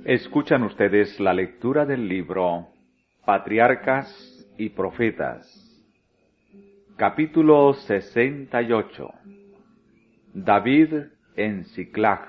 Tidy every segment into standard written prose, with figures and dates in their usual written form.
Escuchan ustedes la lectura del libro Patriarcas y Profetas, capítulo 68. David en Siclag.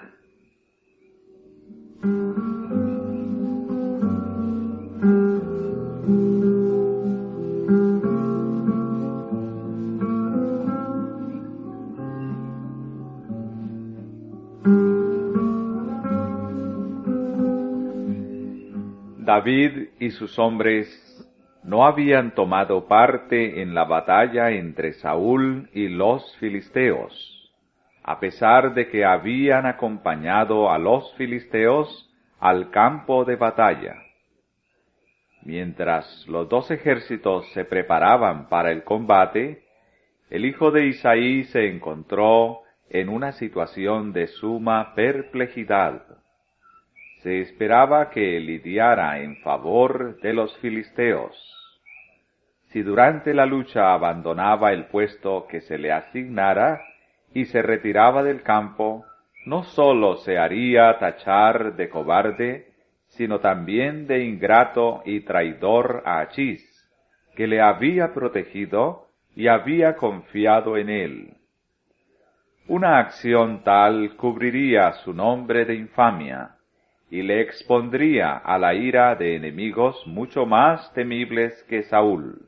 David y sus hombres no habían tomado parte en la batalla entre Saúl y los filisteos, a pesar de que habían acompañado a los filisteos al campo de batalla. Mientras los dos ejércitos se preparaban para el combate, el hijo de Isaí se encontró en una situación de suma perplejidad. Se esperaba que lidiara en favor de los filisteos. Si durante la lucha abandonaba el puesto que se le asignara y se retiraba del campo, no sólo se haría tachar de cobarde, sino también de ingrato y traidor a Achís, que le había protegido y había confiado en él. Una acción tal cubriría su nombre de infamia, y le expondría a la ira de enemigos mucho más temibles que Saúl.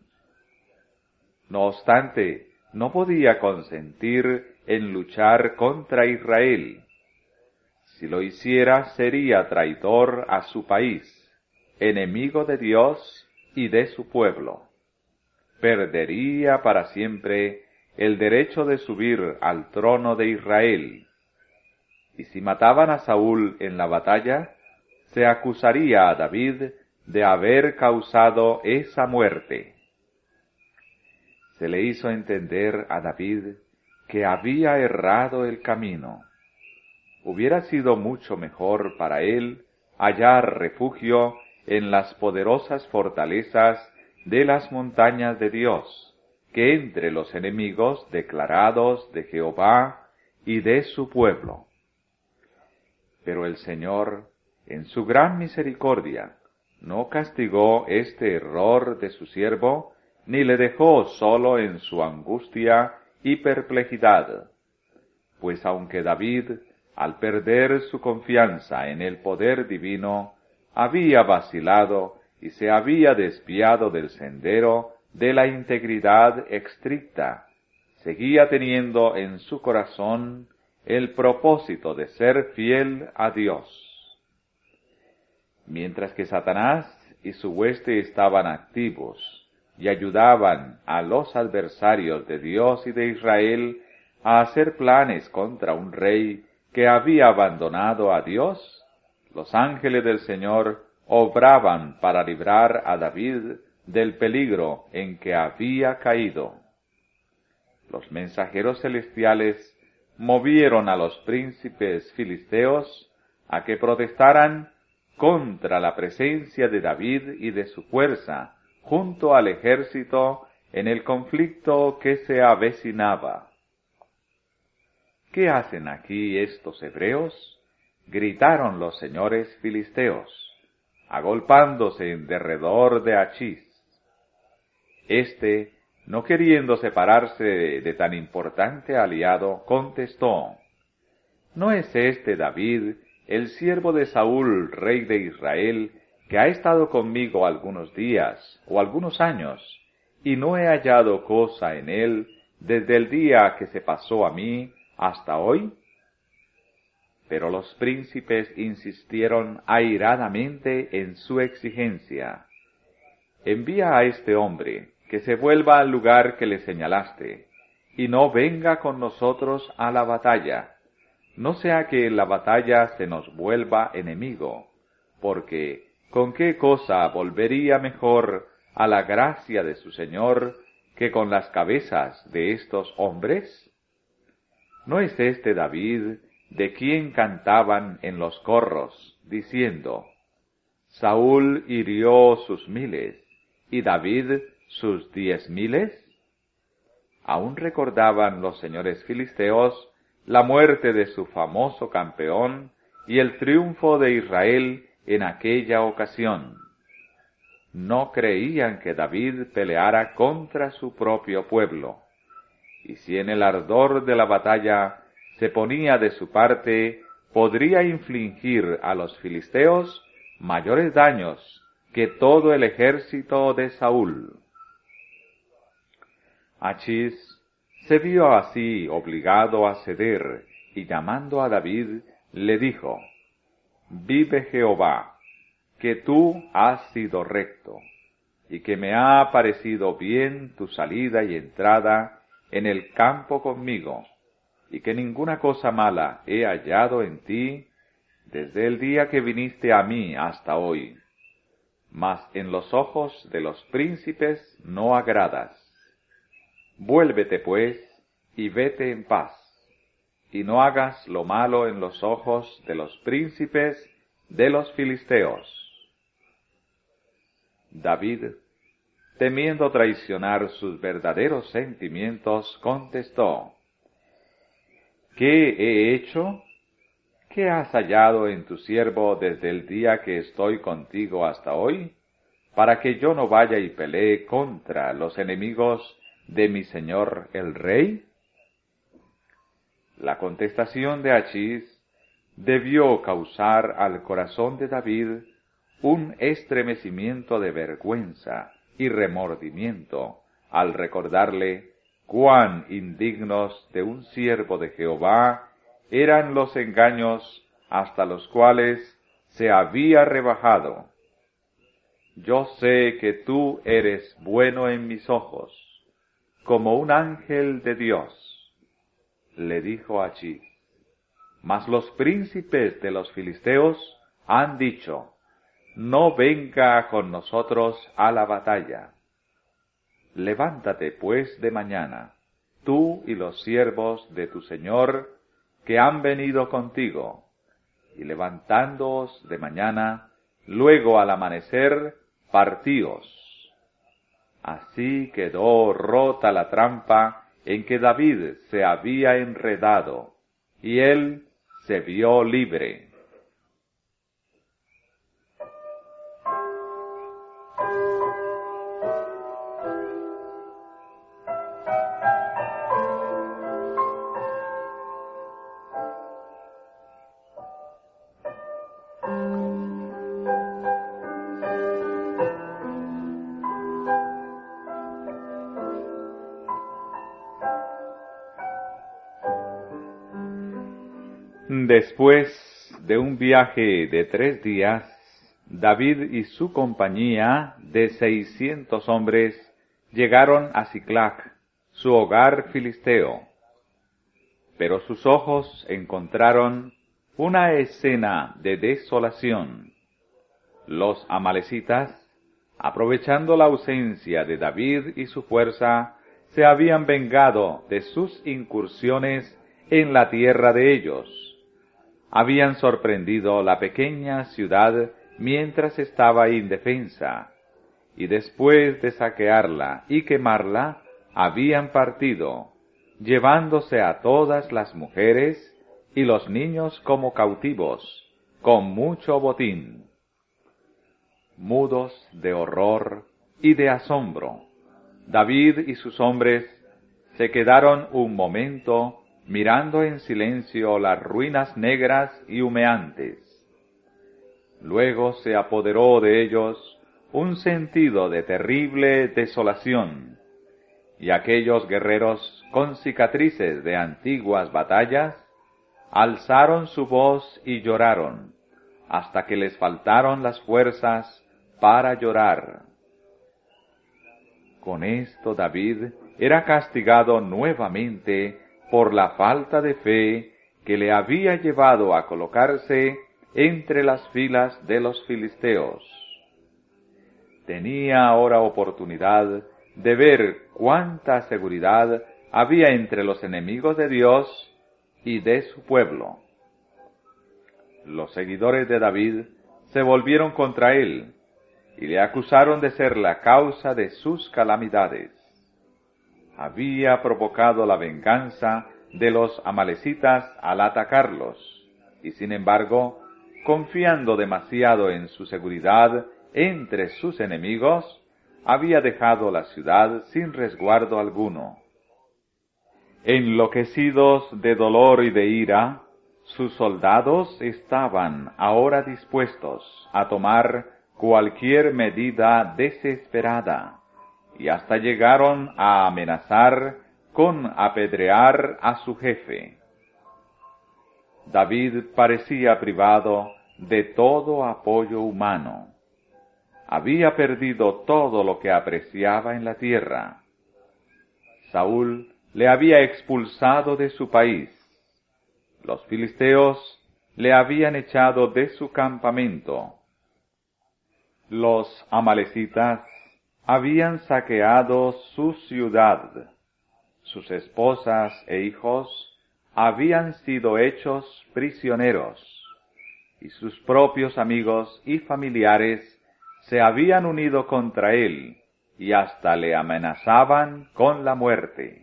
No obstante, no podía consentir en luchar contra Israel. Si lo hiciera, sería traidor a su país, enemigo de Dios y de su pueblo. Perdería para siempre el derecho de subir al trono de Israel. Y si mataban a Saúl en la batalla, se acusaría a David de haber causado esa muerte. Se le hizo entender a David que había errado el camino. Hubiera sido mucho mejor para él hallar refugio en las poderosas fortalezas de las montañas de Dios, que entre los enemigos declarados de Jehová y de su pueblo. Pero el Señor, en su gran misericordia, no castigó este error de su siervo, ni le dejó solo en su angustia y perplejidad. Pues aunque David, al perder su confianza en el poder divino, había vacilado y se había desviado del sendero de la integridad estricta, seguía teniendo en su corazón el propósito de ser fiel a Dios. Mientras que Satanás y su hueste estaban activos y ayudaban a los adversarios de Dios y de Israel a hacer planes contra un rey que había abandonado a Dios, los ángeles del Señor obraban para librar a David del peligro en que había caído. Los mensajeros celestiales movieron a los príncipes filisteos a que protestaran contra la presencia de David y de su fuerza junto al ejército en el conflicto que se avecinaba. ¿Qué hacen aquí estos hebreos?, gritaron los señores filisteos, agolpándose en derredor de Achís. Este, no queriendo separarse de tan importante aliado, contestó: ¿No es este David, el siervo de Saúl, rey de Israel, que ha estado conmigo algunos días o algunos años, y no he hallado cosa en él desde el día que se pasó a mí hasta hoy? Pero los príncipes insistieron airadamente en su exigencia: envía a este hombre, que se vuelva al lugar que le señalaste, y no venga con nosotros a la batalla, no sea que en la batalla se nos vuelva enemigo, porque ¿con qué cosa volvería mejor a la gracia de su Señor que con las cabezas de estos hombres? ¿No es este David de quien cantaban en los corros, diciendo: Saúl hirió sus 1000, y David sus 10,000? Aún recordaban los señores filisteos la muerte de su famoso campeón y el triunfo de Israel en aquella ocasión. No creían que David peleara contra su propio pueblo, y si en el ardor de la batalla se ponía de su parte, podría infligir a los filisteos mayores daños que todo el ejército de Saúl. Achís se vio así obligado a ceder, y llamando a David, le dijo: «Vive Jehová, que tú has sido recto, y que me ha parecido bien tu salida y entrada en el campo conmigo, y que ninguna cosa mala he hallado en ti desde el día que viniste a mí hasta hoy. Mas en los ojos de los príncipes no agradas. Vuélvete pues, y vete en paz, y no hagas lo malo en los ojos de los príncipes de los filisteos». David, temiendo traicionar sus verdaderos sentimientos, contestó: «¿Qué he hecho? ¿Qué has hallado en tu siervo desde el día que estoy contigo hasta hoy, para que yo no vaya y pelee contra los enemigos de mi señor el rey?» La contestación de Achís debió causar al corazón de David un estremecimiento de vergüenza y remordimiento al recordarle cuán indignos de un siervo de Jehová eran los engaños hasta los cuales se había rebajado. «Yo sé que tú eres bueno en mis ojos, como un ángel de Dios», le dijo Achís. «Mas los príncipes de los filisteos han dicho: no venga con nosotros a la batalla. Levántate pues de mañana, tú y los siervos de tu señor que han venido contigo, y levantándoos de mañana, luego al amanecer, partíos». Así quedó rota la trampa en que David se había enredado, y él se vio libre. Después de un viaje de 3 días, David y su compañía de 600 hombres llegaron a Siclag, su hogar filisteo. Pero sus ojos encontraron una escena de desolación. Los amalecitas, aprovechando la ausencia de David y su fuerza, se habían vengado de sus incursiones en la tierra de ellos. Habían sorprendido la pequeña ciudad mientras estaba indefensa, y después de saquearla y quemarla, habían partido, llevándose a todas las mujeres y los niños como cautivos, con mucho botín. Mudos de horror y de asombro, David y sus hombres se quedaron un momento mirando en silencio las ruinas negras y humeantes. Luego se apoderó de ellos un sentido de terrible desolación, y aquellos guerreros con cicatrices de antiguas batallas alzaron su voz y lloraron, hasta que les faltaron las fuerzas para llorar. Con esto David era castigado nuevamente por la falta de fe que le había llevado a colocarse entre las filas de los filisteos. Tenía ahora oportunidad de ver cuánta seguridad había entre los enemigos de Dios y de su pueblo. Los seguidores de David se volvieron contra él y le acusaron de ser la causa de sus calamidades. Había provocado la venganza de los amalecitas al atacarlos, y sin embargo, confiando demasiado en su seguridad entre sus enemigos, había dejado la ciudad sin resguardo alguno. Enloquecidos de dolor y de ira, sus soldados estaban ahora dispuestos a tomar cualquier medida desesperada, y hasta llegaron a amenazar con apedrear a su jefe. David parecía privado de todo apoyo humano. Había perdido todo lo que apreciaba en la tierra. Saúl le había expulsado de su país. Los filisteos le habían echado de su campamento. Los amalecitas habían saqueado su ciudad. Sus esposas e hijos habían sido hechos prisioneros, y sus propios amigos y familiares se habían unido contra él, y hasta le amenazaban con la muerte.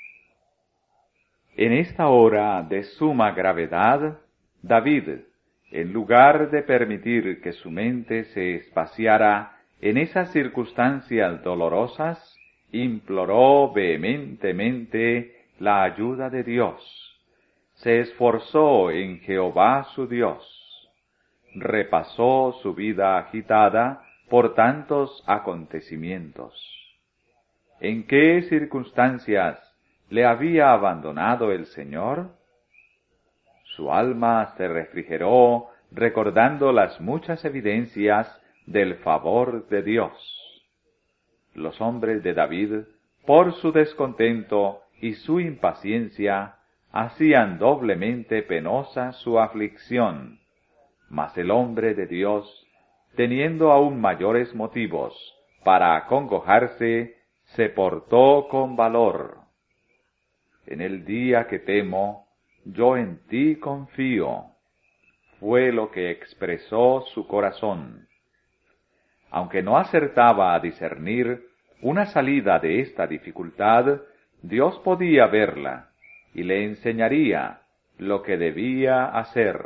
En esta hora de suma gravedad, David, en lugar de permitir que su mente se espaciara en esas circunstancias dolorosas, imploró vehementemente la ayuda de Dios. Se esforzó en Jehová su Dios. Repasó su vida agitada por tantos acontecimientos. ¿En qué circunstancias le había abandonado el Señor? Su alma se refrigeró recordando las muchas evidencias del favor de Dios. Los hombres de David, por su descontento y su impaciencia, hacían doblemente penosa su aflicción, mas el hombre de Dios, teniendo aún mayores motivos para acongojarse, se portó con valor. En el día que temo, yo en ti confío, fue lo que expresó su corazón. Aunque no acertaba a discernir una salida de esta dificultad, Dios podía verla y le enseñaría lo que debía hacer.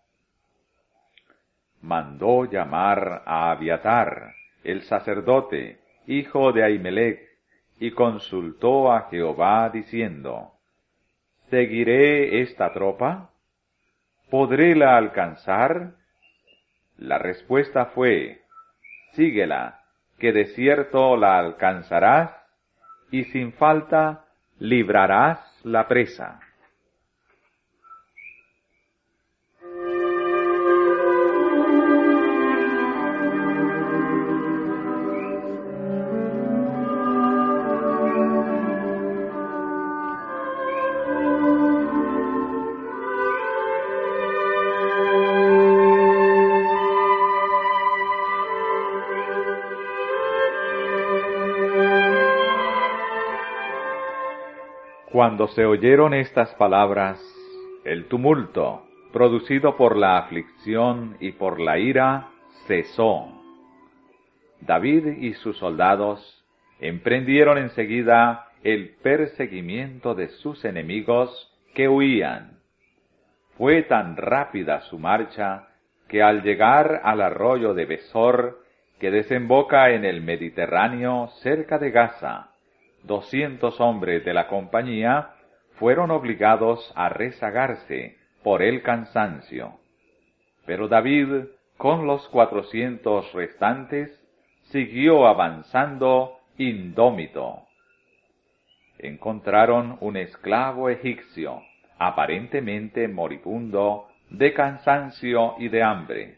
Mandó llamar a Abiatar, el sacerdote, hijo de Ahimelech, y consultó a Jehová diciendo: ¿Seguiré esta tropa? ¿Podréla alcanzar? La respuesta fue: síguela, que de cierto la alcanzarás, y sin falta librarás la presa. Cuando se oyeron estas palabras, el tumulto, producido por la aflicción y por la ira, cesó. David y sus soldados emprendieron enseguida el perseguimiento de sus enemigos que huían. Fue tan rápida su marcha que al llegar al arroyo de Besor, que desemboca en el Mediterráneo cerca de Gaza, 200 hombres de la compañía fueron obligados a rezagarse por el cansancio. Pero David, con los 400 restantes, siguió avanzando indómito. Encontraron un esclavo egipcio, aparentemente moribundo, de cansancio y de hambre.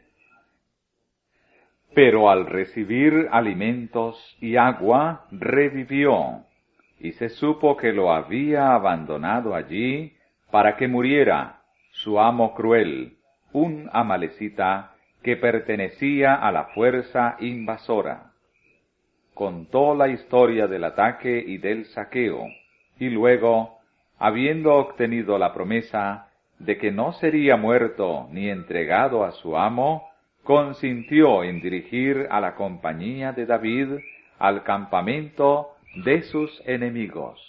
Pero al recibir alimentos y agua, revivió, y se supo que lo había abandonado allí para que muriera su amo cruel, un amalecita que pertenecía a la fuerza invasora. Contó la historia del ataque y del saqueo, y luego, habiendo obtenido la promesa de que no sería muerto ni entregado a su amo, consintió en dirigir a la compañía de David al campamento de sus enemigos.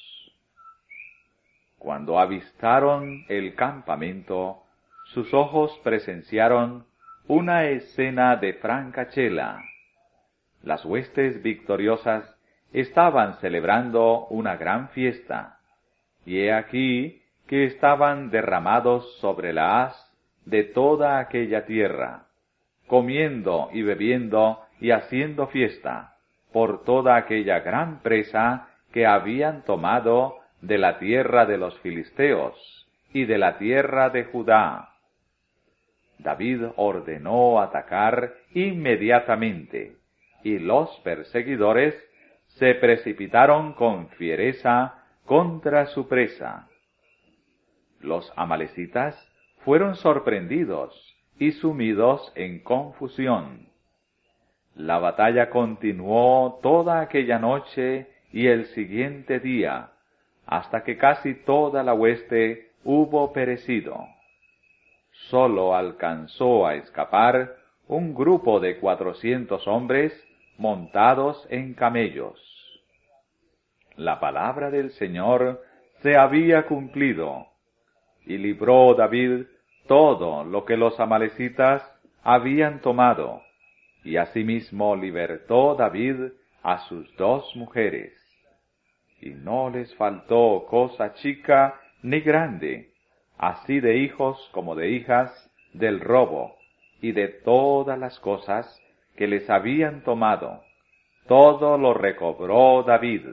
Cuando avistaron el campamento, sus ojos presenciaron una escena de Francachela. Las huestes victoriosas estaban celebrando una gran fiesta, y he aquí que estaban derramados sobre la haz de toda aquella tierra, comiendo y bebiendo y haciendo fiesta por toda aquella gran presa que habían tomado de la tierra de los filisteos y de la tierra de Judá. David ordenó atacar inmediatamente, y los perseguidores se precipitaron con fiereza contra su presa. Los amalecitas fueron sorprendidos y sumidos en confusión. La batalla continuó toda aquella noche y el siguiente día, hasta que casi toda la hueste hubo perecido. Sólo alcanzó a escapar un grupo de 400 hombres montados en camellos. La palabra del Señor se había cumplido, y libró David todo lo que los amalecitas habían tomado, y asimismo libertó David a sus 2 mujeres. Y no les faltó cosa chica ni grande, así de hijos como de hijas, del robo, y de todas las cosas que les habían tomado, todo lo recobró David.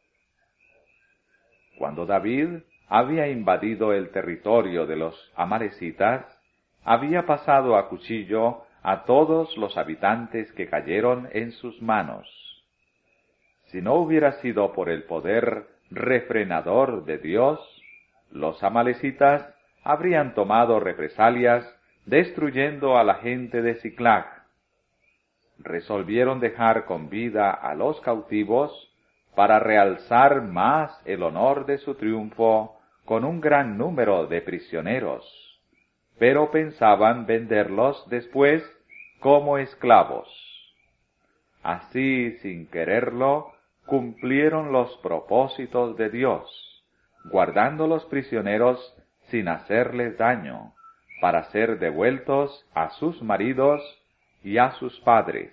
Cuando David había invadido el territorio de los amalecitas, había pasado a cuchillo a todos los habitantes que cayeron en sus manos. Si no hubiera sido por el poder refrenador de Dios, los amalecitas habrían tomado represalias destruyendo a la gente de Siclag. Resolvieron dejar con vida a los cautivos para realzar más el honor de su triunfo con un gran número de prisioneros, pero pensaban venderlos después como esclavos. Así, sin quererlo, cumplieron los propósitos de Dios, guardando los prisioneros sin hacerles daño, para ser devueltos a sus maridos y a sus padres.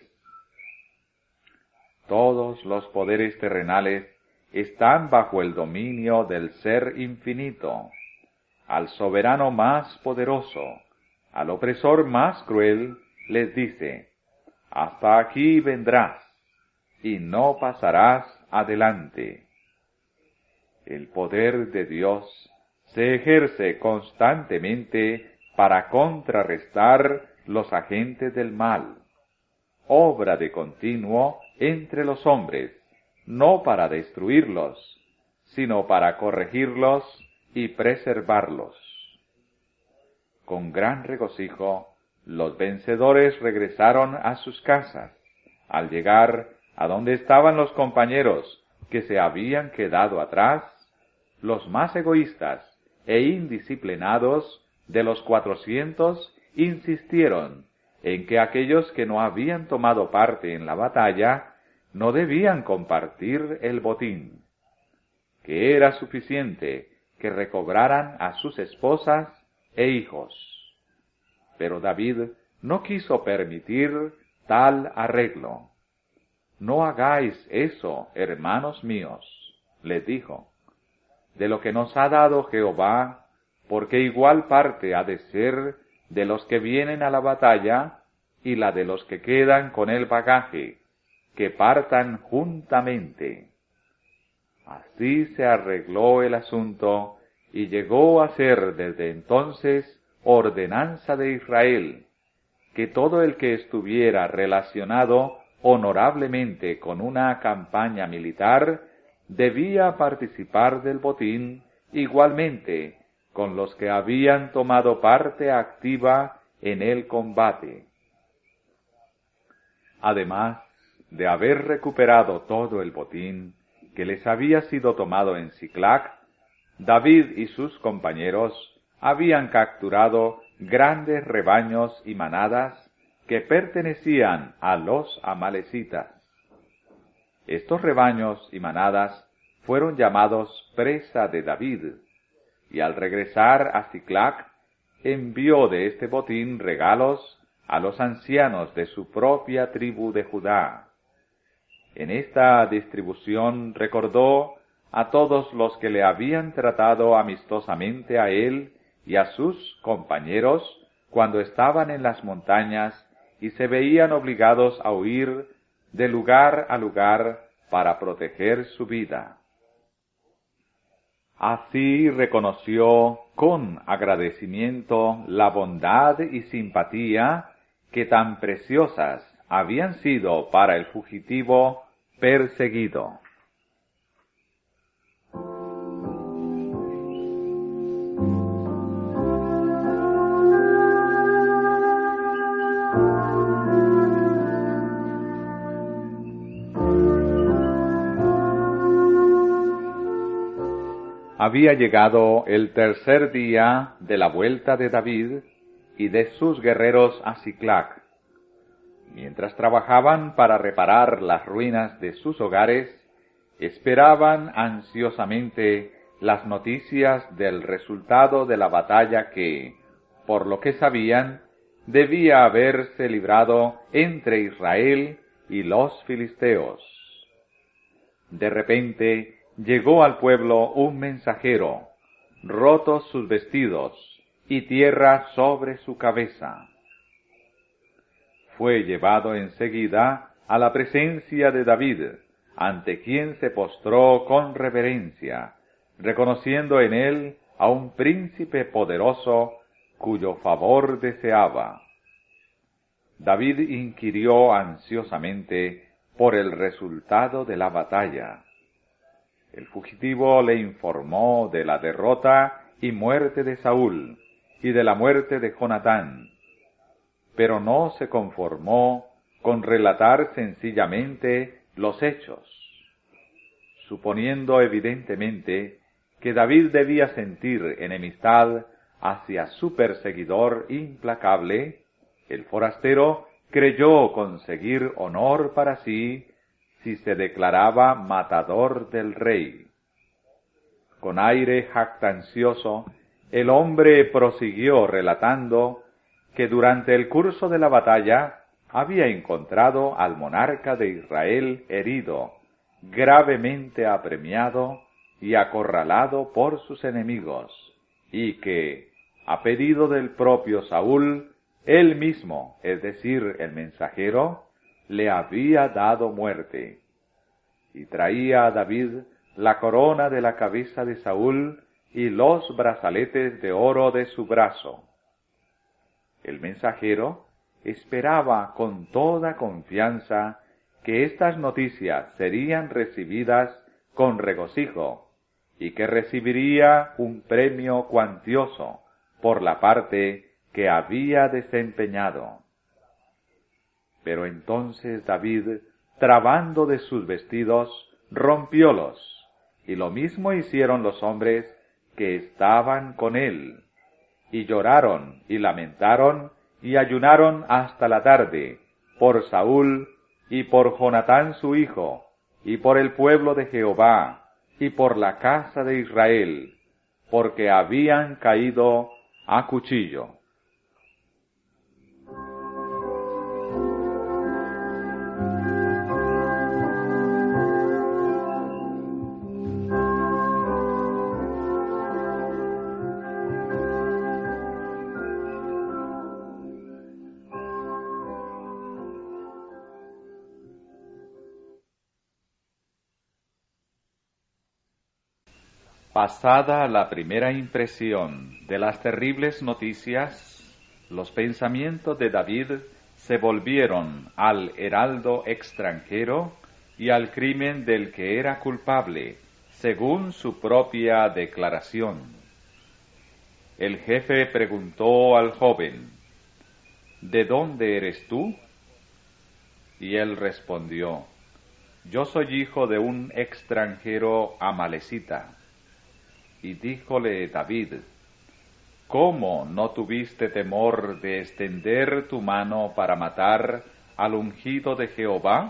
Todos los poderes terrenales están bajo el dominio del Ser Infinito. Al soberano más poderoso, al opresor más cruel, les dice: hasta aquí vendrás, y no pasarás adelante. El poder de Dios se ejerce constantemente para contrarrestar los agentes del mal, obra de continuo entre los hombres, no para destruirlos, sino para corregirlos y preservarlos. Con gran regocijo, los vencedores regresaron a sus casas. Al llegar a donde estaban los compañeros que se habían quedado atrás, los más egoístas e indisciplinados de los 400 insistieron en que aquellos que no habían tomado parte en la batalla no debían compartir el botín, que era suficiente que recobraran a sus esposas e hijos. Pero David no quiso permitir tal arreglo. No hagáis eso, hermanos míos, les dijo, de lo que nos ha dado Jehová, porque igual parte ha de ser de los que vienen a la batalla y la de los que quedan con el bagaje, que partan juntamente. Así se arregló el asunto y llegó a ser desde entonces ordenanza de Israel, que todo el que estuviera relacionado honorablemente con una campaña militar debía participar del botín igualmente con los que habían tomado parte activa en el combate. Además de haber recuperado todo el botín que les había sido tomado en Siclag, David y sus compañeros habían capturado grandes rebaños y manadas que pertenecían a los amalecitas. Estos rebaños y manadas fueron llamados presa de David, y al regresar a Siclag envió de este botín regalos a los ancianos de su propia tribu de Judá. En esta distribución recordó a todos los que le habían tratado amistosamente a él y a sus compañeros cuando estaban en las montañas y se veían obligados a huir de lugar a lugar para proteger su vida. Así reconoció con agradecimiento la bondad y simpatía que tan preciosas habían sido para el fugitivo perseguido. Había llegado el tercer día de la vuelta de David y de sus guerreros a Siclac. Mientras trabajaban para reparar las ruinas de sus hogares, esperaban ansiosamente las noticias del resultado de la batalla que, por lo que sabían, debía haberse librado entre Israel y los filisteos. De repente llegó al pueblo un mensajero, rotos sus vestidos y tierra sobre su cabeza. Fue llevado enseguida a la presencia de David, ante quien se postró con reverencia, reconociendo en él a un príncipe poderoso cuyo favor deseaba. David inquirió ansiosamente por el resultado de la batalla. El fugitivo le informó de la derrota y muerte de Saúl y de la muerte de Jonatán, pero no se conformó con relatar sencillamente los hechos. Suponiendo evidentemente que David debía sentir enemistad hacia su perseguidor implacable, el forastero creyó conseguir honor para sí si se declaraba matador del rey. Con aire jactancioso, el hombre prosiguió relatando que durante el curso de la batalla había encontrado al monarca de Israel herido, gravemente apremiado y acorralado por sus enemigos, y que, a pedido del propio Saúl, él mismo, es decir, el mensajero, le había dado muerte. Y traía a David la corona de la cabeza de Saúl y los brazaletes de oro de su brazo. El mensajero esperaba con toda confianza que estas noticias serían recibidas con regocijo y que recibiría un premio cuantioso por la parte que había desempeñado. Pero entonces David, trabando de sus vestidos, rompiólos, y lo mismo hicieron los hombres que estaban con él, y lloraron y lamentaron y ayunaron hasta la tarde, por Saúl y por Jonatán su hijo, y por el pueblo de Jehová, y por la casa de Israel, porque habían caído a cuchillo. Pasada la primera impresión de las terribles noticias, los pensamientos de David se volvieron al heraldo extranjero y al crimen del que era culpable, según su propia declaración. El jefe preguntó al joven, ¿de dónde eres tú? Y él respondió, yo soy hijo de un extranjero amalecita. Y díjole David, ¿cómo no tuviste temor de extender tu mano para matar al ungido de Jehová?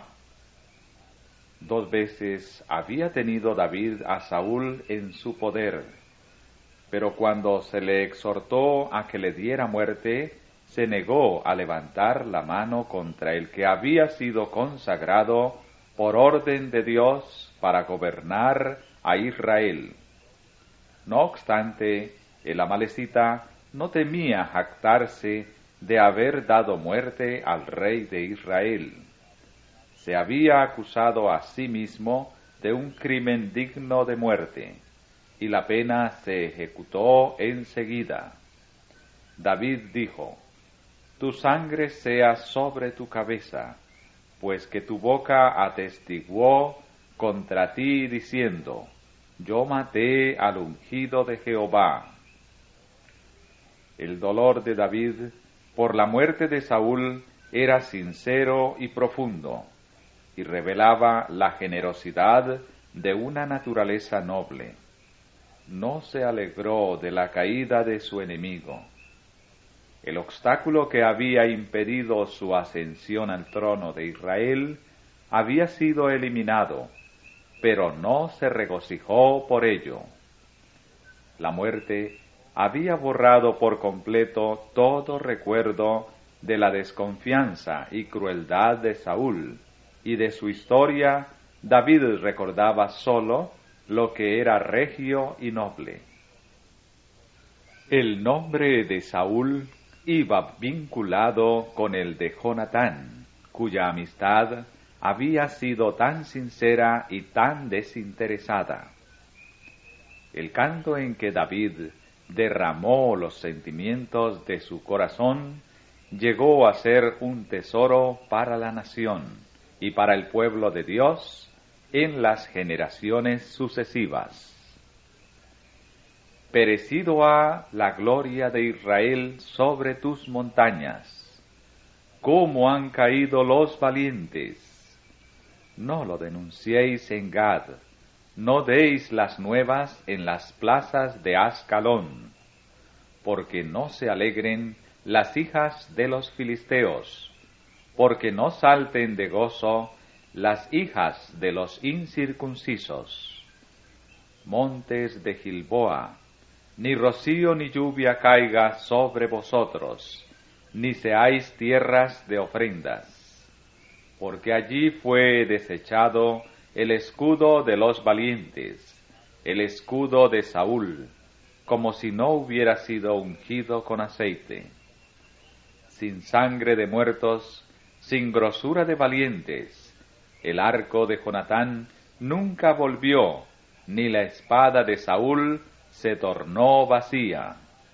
2 veces había tenido David a Saúl en su poder, pero cuando se le exhortó a que le diera muerte, se negó a levantar la mano contra el que había sido consagrado por orden de Dios para gobernar a Israel. No obstante, el amalecita no temía jactarse de haber dado muerte al rey de Israel. Se había acusado a sí mismo de un crimen digno de muerte, y la pena se ejecutó enseguida. David dijo: Tu sangre sea sobre tu cabeza, pues que tu boca atestiguó contra ti diciendo: Yo maté al ungido de Jehová. El dolor de David por la muerte de Saúl era sincero y profundo, y revelaba la generosidad de una naturaleza noble. No se alegró de la caída de su enemigo. El obstáculo que había impedido su ascensión al trono de Israel había sido eliminado, pero no se regocijó por ello. La muerte había borrado por completo todo recuerdo de la desconfianza y crueldad de Saúl, y de su historia David recordaba sólo lo que era regio y noble. El nombre de Saúl iba vinculado con el de Jonatán, cuya amistad había sido tan sincera y tan desinteresada. El canto en que David derramó los sentimientos de su corazón llegó a ser un tesoro para la nación y para el pueblo de Dios en las generaciones sucesivas. Perecido ha la gloria de Israel sobre tus montañas. ¿Cómo han caído los valientes? No lo denunciéis en Gad, no deis las nuevas en las plazas de Ascalón, porque no se alegren las hijas de los filisteos, porque no salten de gozo las hijas de los incircuncisos. Montes de Gilboa, ni rocío ni lluvia caiga sobre vosotros, ni seáis tierras de ofrendas, porque allí fue desechado el escudo de los valientes, el escudo de Saúl, como si no hubiera sido ungido con aceite. Sin sangre de muertos, sin grosura de valientes, el arco de Jonatán nunca volvió, ni la espada de Saúl se tornó vacía.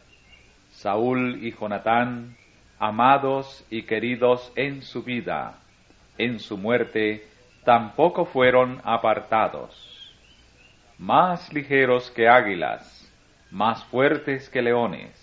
Saúl y Jonatán, amados y queridos en su vida, en su muerte tampoco fueron apartados. Más ligeros que águilas, más fuertes que leones.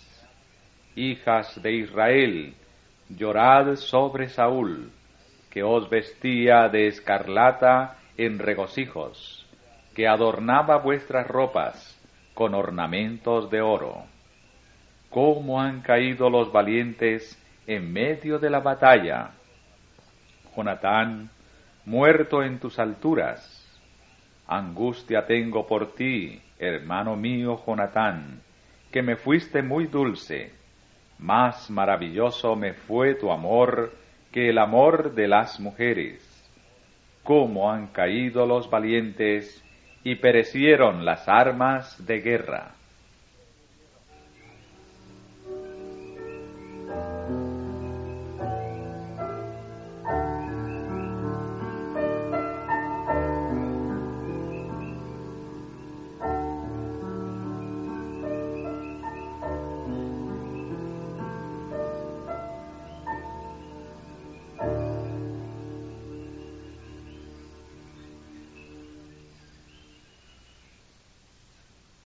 Hijas de Israel, llorad sobre Saúl, que os vestía de escarlata en regocijos, que adornaba vuestras ropas con ornamentos de oro. Cómo han caído los valientes en medio de la batalla. Jonatán, muerto en tus alturas. Angustia tengo por ti, hermano mío Jonatán, que me fuiste muy dulce. Más maravilloso me fue tu amor que el amor de las mujeres. Cómo han caído los valientes y perecieron las armas de guerra.